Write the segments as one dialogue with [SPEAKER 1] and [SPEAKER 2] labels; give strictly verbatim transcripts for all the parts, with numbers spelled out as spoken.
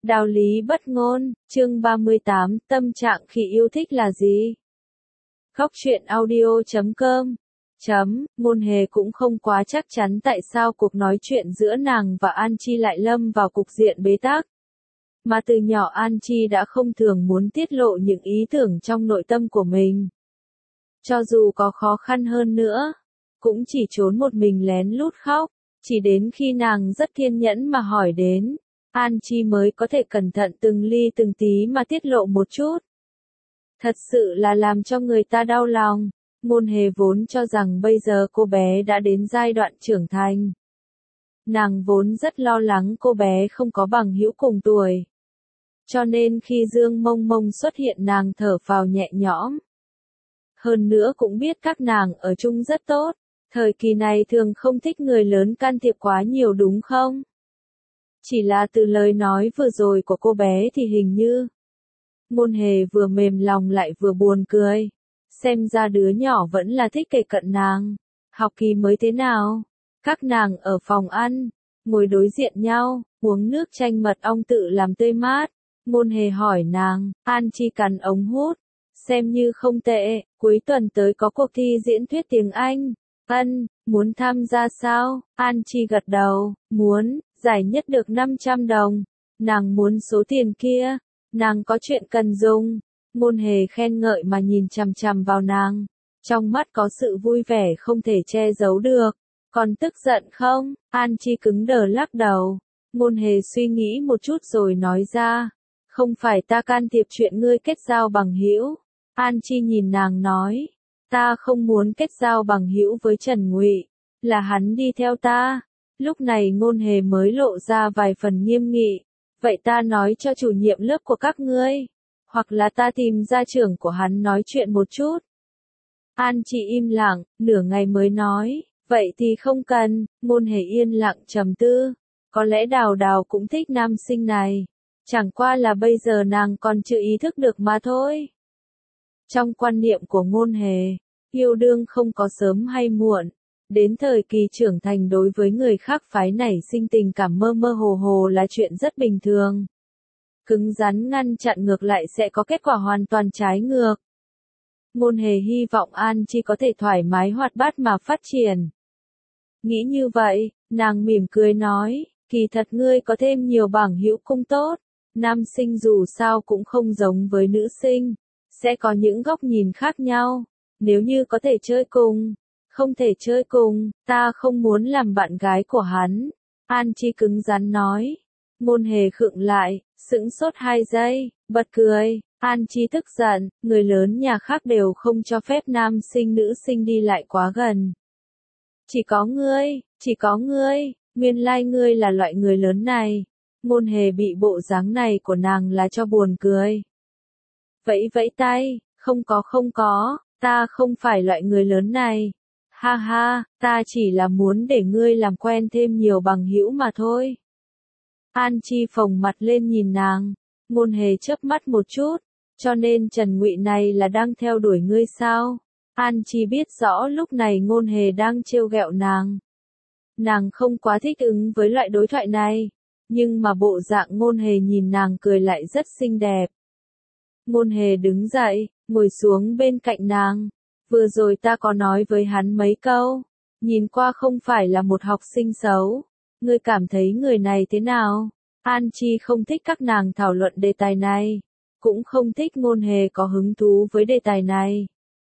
[SPEAKER 1] Đạo lý bất ngôn, chương ba mươi tám, tâm trạng khi yêu thích là gì? Góc truyện audio chấm com chấm, Ngôn Hề cũng không quá chắc chắn tại sao cuộc nói chuyện giữa nàng và An Chi lại lâm vào cục diện bế tắc. Mà từ nhỏ An Chi đã không thường muốn tiết lộ những ý tưởng trong nội tâm của mình. Cho dù có khó khăn hơn nữa, cũng chỉ trốn một mình lén lút khóc, chỉ đến khi nàng rất kiên nhẫn mà hỏi đến, An Chi mới có thể cẩn thận từng ly từng tí mà tiết lộ một chút. Thật sự là làm cho người ta đau lòng. Ngôn Hề vốn cho rằng bây giờ cô bé đã đến giai đoạn trưởng thành. Nàng vốn rất lo lắng cô bé không có bằng hữu cùng tuổi. Cho nên khi Dương Mông Mông xuất hiện nàng thở phào nhẹ nhõm. Hơn nữa cũng biết các nàng ở chung rất tốt. Thời kỳ này thường không thích người lớn can thiệp quá nhiều đúng không? Chỉ là từ lời nói vừa rồi của cô bé thì hình như Ngôn Hề vừa mềm lòng lại vừa buồn cười. Xem ra đứa nhỏ vẫn là thích kề cận nàng. Học kỳ mới thế nào? Các nàng ở phòng ăn, ngồi đối diện nhau, uống nước chanh mật ong tự làm tươi mát. Ngôn Hề hỏi nàng, An Chi cắn ống hút. Xem như không tệ, cuối tuần tới có cuộc thi diễn thuyết tiếng Anh. Ân, muốn tham gia sao? An Chi gật đầu, muốn, giải nhất được năm trăm đồng. Nàng muốn số tiền kia, nàng có chuyện cần dùng. Ngôn Hề khen ngợi mà nhìn chằm chằm vào nàng. Trong mắt có sự vui vẻ không thể che giấu được. Còn tức giận không? An Chi cứng đờ lắc đầu. Ngôn Hề suy nghĩ một chút rồi nói ra. Không phải ta can thiệp chuyện ngươi kết giao bằng hữu. An Chi nhìn nàng nói. Ta không muốn kết giao bằng hữu với Trần Ngụy. Là hắn đi theo ta. Lúc này Ngôn Hề mới lộ ra vài phần nghiêm nghị. Vậy ta nói cho chủ nhiệm lớp của các ngươi. Hoặc là ta tìm gia trưởng của hắn nói chuyện một chút. An Chi im lặng, nửa ngày mới nói. Vậy thì không cần. Ngôn Hề yên lặng trầm tư. Có lẽ Đào Đào cũng thích nam sinh này. Chẳng qua là bây giờ nàng còn chưa ý thức được mà thôi. Trong quan niệm của Ngôn Hề, yêu đương không có sớm hay muộn. Đến thời kỳ trưởng thành đối với người khác phái nảy sinh tình cảm mơ mơ hồ hồ là chuyện rất bình thường. Cứng rắn ngăn chặn ngược lại sẽ có kết quả hoàn toàn trái ngược. Ngôn Hề hy vọng An Chi có thể thoải mái hoạt bát mà phát triển. Nghĩ như vậy, nàng mỉm cười nói, kỳ thật ngươi có thêm nhiều bằng hữu cũng tốt. Nam sinh dù sao cũng không giống với nữ sinh. Sẽ có những góc nhìn khác nhau. Nếu như có thể chơi cùng, không thể chơi cùng, ta không muốn làm bạn gái của hắn. An Chi cứng rắn nói. Ngôn Hề khựng lại, sững sốt hai giây, bật cười. An Chi tức giận, người lớn nhà khác đều không cho phép nam sinh nữ sinh đi lại quá gần. Chỉ có ngươi, chỉ có ngươi, nguyên lai ngươi là loại người lớn này. Ngôn Hề bị bộ dáng này của nàng là cho buồn cười. Vẫy vẫy tay, không có không có, ta không phải loại người lớn này. Ha ha, ta chỉ là muốn để ngươi làm quen thêm nhiều bằng hữu mà thôi. An Chi phồng mặt lên nhìn nàng. Ngôn Hề chớp mắt một chút. Cho nên Trần Ngụy này là đang theo đuổi ngươi sao? An Chi biết rõ lúc này Ngôn Hề đang trêu ghẹo nàng. Nàng không quá thích ứng với loại đối thoại này. Nhưng mà bộ dạng Ngôn Hề nhìn nàng cười lại rất xinh đẹp. Ngôn Hề đứng dậy, ngồi xuống bên cạnh nàng. Vừa rồi ta có nói với hắn mấy câu. Nhìn qua không phải là một học sinh xấu. Ngươi cảm thấy người này thế nào? An Chi không thích các nàng thảo luận đề tài này. Cũng không thích Ngôn Hề có hứng thú với đề tài này.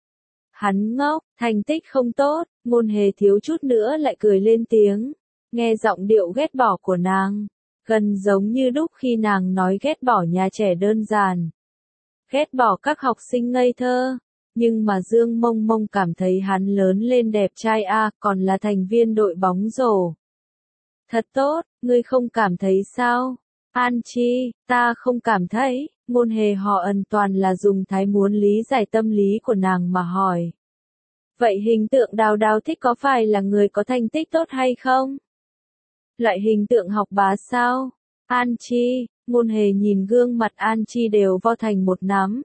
[SPEAKER 1] Hắn ngốc, thành tích không tốt. Ngôn Hề thiếu chút nữa lại cười lên tiếng. Nghe giọng điệu ghét bỏ của nàng. Gần giống như đúc khi nàng nói ghét bỏ nhà trẻ đơn giản. Ghét bỏ các học sinh ngây thơ. Nhưng mà Dương Mông Mông cảm thấy hắn lớn lên đẹp trai a, còn là thành viên đội bóng rổ. Thật tốt, ngươi không cảm thấy sao? An Chi, ta không cảm thấy. Ngôn Hề họ ẩn toàn là dùng thái muốn lý giải tâm lý của nàng mà hỏi. Vậy hình tượng Đào Đào thích có phải là người có thành tích tốt hay không? Loại hình tượng học bá sao? An Chi, Ngôn Hề nhìn gương mặt An Chi đều vo thành một nắm.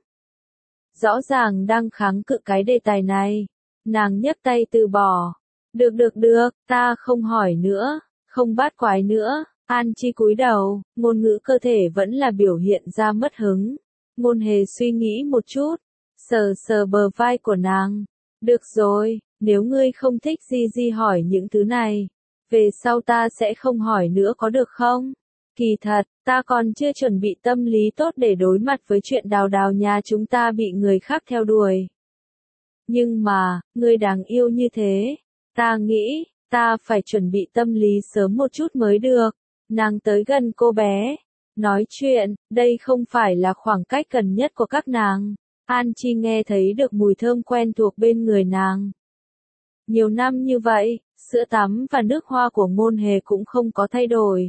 [SPEAKER 1] Rõ ràng đang kháng cự cái đề tài này. Nàng nhấc tay từ bỏ. Được được được, ta không hỏi nữa, không bát quái nữa. An Chi cúi đầu, ngôn ngữ cơ thể vẫn là biểu hiện ra mất hứng. Ngôn hề suy nghĩ một chút, sờ sờ bờ vai của nàng. Được rồi, nếu ngươi không thích Di Di hỏi những thứ này, về sau ta sẽ không hỏi nữa có được không? Kỳ thật, ta còn chưa chuẩn bị tâm lý tốt để đối mặt với chuyện đào đào nhà chúng ta bị người khác theo đuổi. Nhưng mà, ngươi đáng yêu như thế, ta nghĩ, ta phải chuẩn bị tâm lý sớm một chút mới được. Nàng tới gần cô bé, nói chuyện, đây không phải là khoảng cách gần nhất của các nàng. An Chi nghe thấy được mùi thơm quen thuộc bên người nàng. Nhiều năm như vậy, sữa tắm và nước hoa của Ngôn Hề cũng không có thay đổi.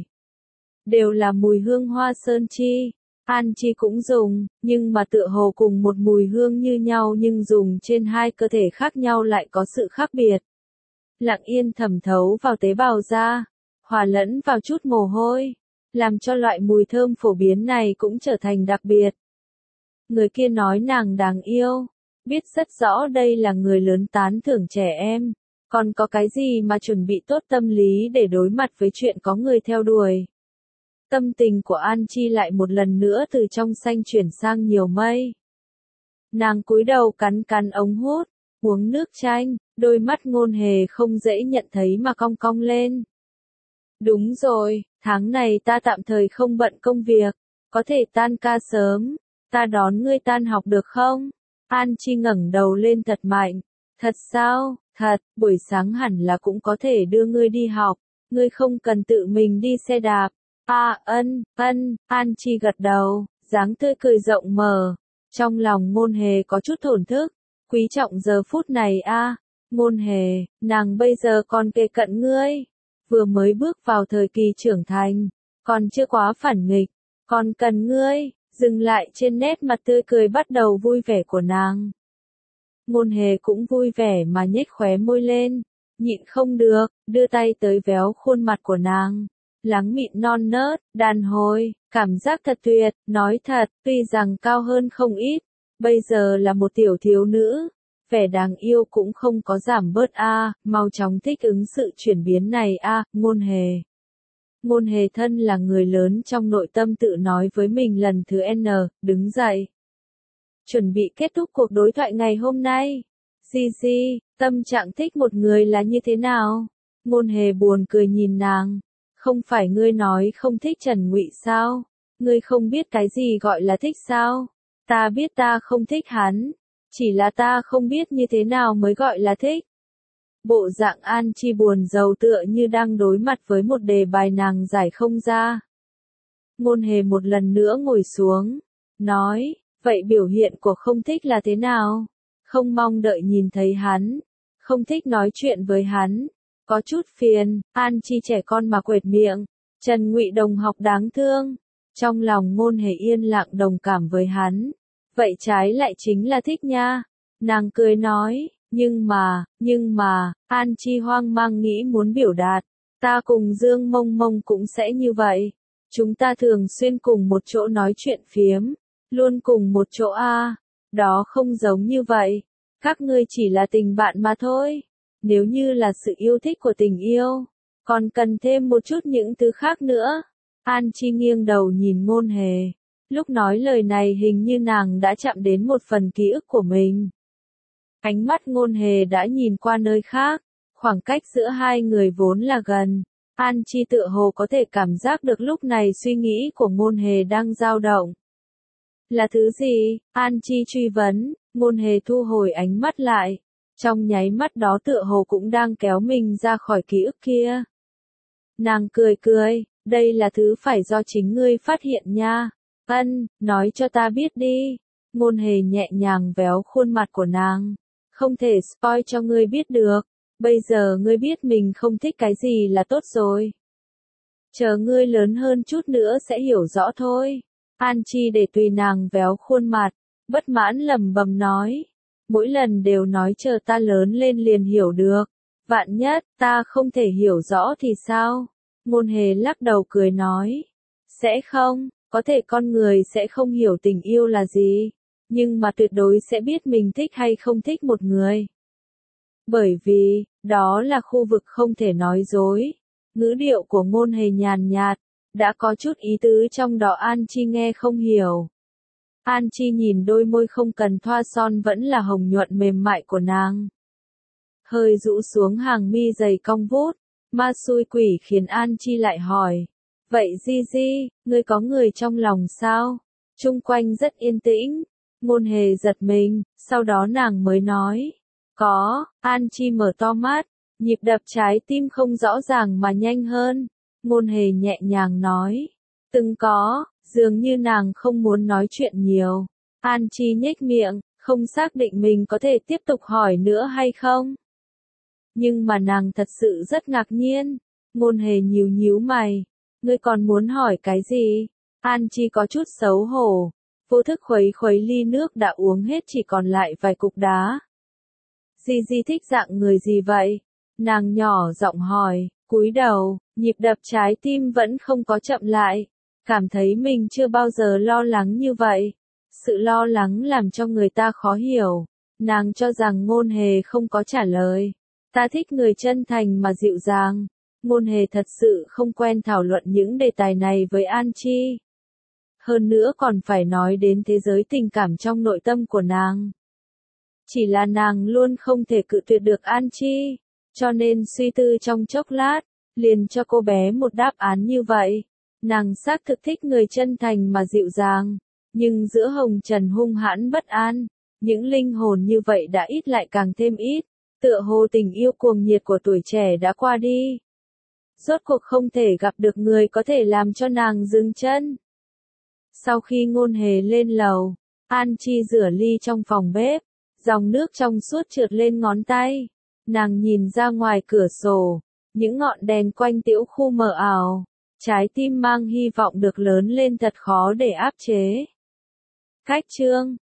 [SPEAKER 1] Đều là mùi hương hoa sơn chi. An Chi cũng dùng, nhưng mà tựa hồ cùng một mùi hương như nhau nhưng dùng trên hai cơ thể khác nhau lại có sự khác biệt. Lặng yên thẩm thấu vào tế bào da, hòa lẫn vào chút mồ hôi, làm cho loại mùi thơm phổ biến này cũng trở thành đặc biệt. Người kia nói nàng đáng yêu, biết rất rõ đây là người lớn tán thưởng trẻ em, còn có cái gì mà chuẩn bị tốt tâm lý để đối mặt với chuyện có người theo đuổi. Tâm tình của An Chi lại một lần nữa từ trong xanh chuyển sang nhiều mây. Nàng cúi đầu cắn cắn ống hút, uống nước chanh, đôi mắt Ngôn Hề không dễ nhận thấy mà cong cong lên. Đúng rồi, tháng này ta tạm thời không bận công việc, có thể tan ca sớm, ta đón ngươi tan học được không? An Chi ngẩng đầu lên thật mạnh. Thật sao? Thật, buổi sáng hẳn là cũng có thể đưa ngươi đi học, ngươi không cần tự mình đi xe đạp. À, ân, ân, An Chi gật đầu, dáng tươi cười rộng mở. Trong lòng Ngôn Hề có chút thổn thức, quý trọng giờ phút này a. À, Ngôn Hề, nàng bây giờ còn kề cận ngươi, vừa mới bước vào thời kỳ trưởng thành, còn chưa quá phản nghịch, còn cần ngươi. Dừng lại trên nét mặt tươi cười bắt đầu vui vẻ của nàng. Ngôn Hề cũng vui vẻ mà nhếch khóe môi lên, nhịn không được, đưa tay tới véo khuôn mặt của nàng. Lắng mịn non nớt, đàn hồi, cảm giác thật tuyệt, nói thật, tuy rằng cao hơn không ít, bây giờ là một tiểu thiếu nữ, vẻ đáng yêu cũng không có giảm bớt a, à, mau chóng thích ứng sự chuyển biến này a, à, Ngôn Hề. Ngôn Hề thân là người lớn trong nội tâm tự nói với mình lần thứ N, đứng dậy. Chuẩn bị kết thúc cuộc đối thoại ngày hôm nay. Di Di, tâm trạng thích một người là như thế nào? Ngôn Hề buồn cười nhìn nàng. Không phải ngươi nói không thích Trần Ngụy sao? Ngươi không biết cái gì gọi là thích sao? Ta biết ta không thích hắn. Chỉ là ta không biết như thế nào mới gọi là thích. Bộ dạng An Chi buồn rầu tựa như đang đối mặt với một đề bài nàng giải không ra. Ngôn Hề một lần nữa ngồi xuống, nói, vậy biểu hiện của không thích là thế nào? Không mong đợi nhìn thấy hắn, không thích nói chuyện với hắn, có chút phiền. An Chi trẻ con mà quệt miệng, Trần Ngụy đồng học đáng thương. Trong lòng Ngôn Hề yên lặng đồng cảm với hắn, vậy trái lại chính là thích nha. Nàng cười nói. Nhưng mà, nhưng mà, An Chi hoang mang nghĩ muốn biểu đạt, ta cùng Dương Mông Mông cũng sẽ như vậy. Chúng ta thường xuyên cùng một chỗ nói chuyện phiếm, luôn cùng một chỗ a, à. Đó không giống như vậy, các ngươi chỉ là tình bạn mà thôi. Nếu như là sự yêu thích của tình yêu, còn cần thêm một chút những thứ khác nữa. An Chi nghiêng đầu nhìn Ngôn Hề, lúc nói lời này hình như nàng đã chạm đến một phần ký ức của mình. Ánh mắt Ngôn Hề đã nhìn qua nơi khác, khoảng cách giữa hai người vốn là gần. An Chi tựa hồ có thể cảm giác được lúc này suy nghĩ của Ngôn Hề đang dao động. Là thứ gì? An Chi truy vấn. Ngôn Hề thu hồi ánh mắt lại. Trong nháy mắt đó tựa hồ cũng đang kéo mình ra khỏi ký ức kia. Nàng cười cười, đây là thứ phải do chính ngươi phát hiện nha. Ân, nói cho ta biết đi. Ngôn Hề nhẹ nhàng véo khuôn mặt của nàng. Không thể spoil cho ngươi biết được. Bây giờ ngươi biết mình không thích cái gì là tốt rồi. Chờ ngươi lớn hơn chút nữa sẽ hiểu rõ thôi. An Chi để tùy nàng véo khuôn mặt, bất mãn lẩm bẩm nói. Mỗi lần đều nói chờ ta lớn lên liền hiểu được. Vạn nhất, ta không thể hiểu rõ thì sao? Ngôn Hề lắc đầu cười nói. Sẽ không, có thể con người sẽ không hiểu tình yêu là gì. Nhưng mà tuyệt đối sẽ biết mình thích hay không thích một người. Bởi vì, đó là khu vực không thể nói dối. Ngữ điệu của Ngôn Hề nhàn nhạt, đã có chút ý tứ trong đó An Chi nghe không hiểu. An Chi nhìn đôi môi không cần thoa son vẫn là hồng nhuận mềm mại của nàng. Hơi rũ xuống hàng mi dày cong vút, ma xui quỷ khiến An Chi lại hỏi. Vậy Di Di, ngươi có người trong lòng sao? Chung quanh rất yên tĩnh. Ngôn hề giật mình, sau đó nàng mới nói. Có, An Chi mở to mắt, nhịp đập trái tim không rõ ràng mà nhanh hơn. Ngôn hề nhẹ nhàng nói. Từng có, dường như nàng không muốn nói chuyện nhiều. An Chi nhếch miệng, không xác định mình có thể tiếp tục hỏi nữa hay không. Nhưng mà nàng thật sự rất ngạc nhiên. Ngôn hề nhíu nhíu mày. Ngươi còn muốn hỏi cái gì? An Chi có chút xấu hổ. Vô thức khuấy khuấy ly nước đã uống hết chỉ còn lại vài cục đá. Di Di thích dạng người gì vậy? Nàng nhỏ giọng hỏi, cúi đầu, nhịp đập trái tim vẫn không có chậm lại. Cảm thấy mình chưa bao giờ lo lắng như vậy. Sự lo lắng làm cho người ta khó hiểu. Nàng cho rằng Ngôn hề không có trả lời. Ta thích người chân thành mà dịu dàng. Ngôn hề thật sự không quen thảo luận những đề tài này với An Chi. Hơn nữa còn phải nói đến thế giới tình cảm trong nội tâm của nàng. Chỉ là nàng luôn không thể cự tuyệt được An Chi, cho nên suy tư trong chốc lát, liền cho cô bé một đáp án như vậy. Nàng xác thực thích người chân thành mà dịu dàng, nhưng giữa hồng trần hung hãn bất an, những linh hồn như vậy đã ít lại càng thêm ít, tựa hồ tình yêu cuồng nhiệt của tuổi trẻ đã qua đi. Rốt cuộc không thể gặp được người có thể làm cho nàng dừng chân. Sau khi Ngôn hề lên lầu, An Chi rửa ly trong phòng bếp, dòng nước trong suốt trượt lên ngón tay. Nàng nhìn ra ngoài cửa sổ, những ngọn đèn quanh tiểu khu mờ ảo, trái tim mang hy vọng được lớn lên thật khó để áp chế. Cách chương